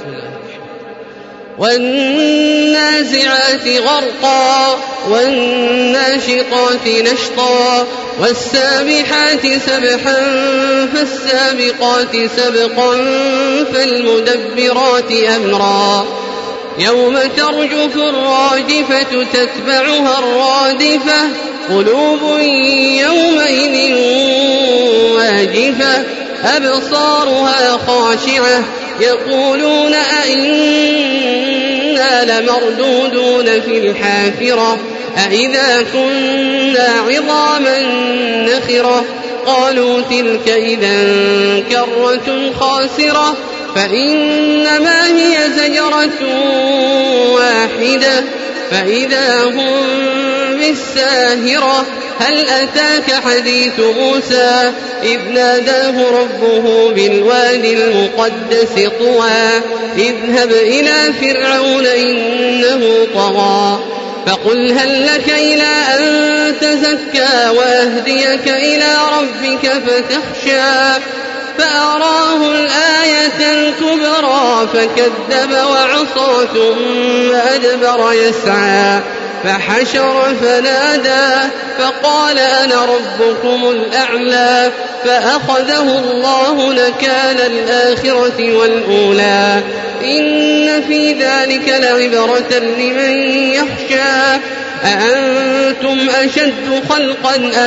والنازعات غرقا والناشطات نشطا والسابحات سبحا فالسابقات سبقا فالمدبرات أمرا يوم ترجف الراجفة تتبعها الرادفة قلوب يومئذ واجفة أبصارها خاشعة يقولون أئنا لمردودون في الحافرة أئذا كنا عظاما نخرة قالوا تلك إذا كرة خاسرة فإنما هي زجرة واحدة فإذا هم بالساهرة هل أتاك حديث موسى إذ ناداه ربه بالوادي المقدس طوى اذهب إلى فرعون إنه طغى فقل هل لك إلى أن تزكى وأهديك إلى ربك فتخشى فأراه الآية الكبرى فكذب وعصى ثم أدبر يسعى فحشر فنادى فقال أنا ربكم الأعلى فأخذه الله نكال الآخرة والأولى إن في ذلك لعبرة لمن يخشى أأنتم أشد خلقا أم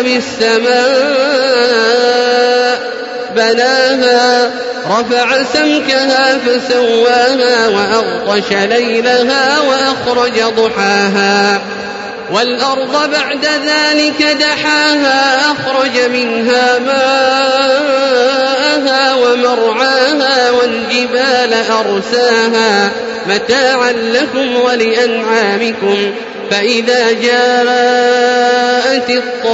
السماء بناها رفع سمكها فسواها وأغطش ليلها وأخرج ضحاها والأرض بعد ذلك دحاها أخرج منها ماءها ومرعاها والجبال أرساها متاعا لكم ولأنعامكم فإذا جاءت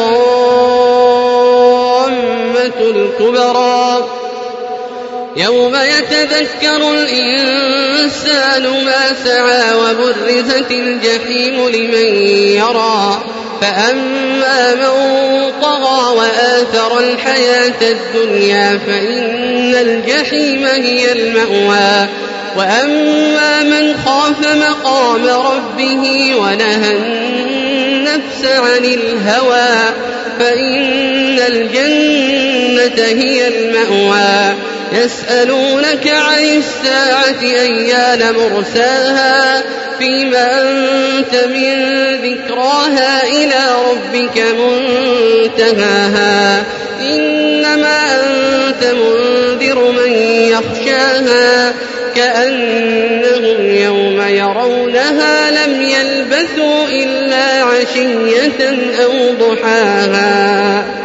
الطامة الكبرى يوم يتذكر الإنسان ما سعى وبرزت الجحيم لمن يرى فأما من طغى وآثر الحياة الدنيا فإن الجحيم هي المأوى وأما من خاف مقام ربه ونهى النفس عن الهوى فإن الجنة هي المأوى يسألونك عن الساعة أيان مرساها فيما أنت من ذكراها إلى ربك منتهاها إنما أنت منذر من يخشاها كأنهم يوم يرونها لم يلبثوا إلا عشية أو ضحاها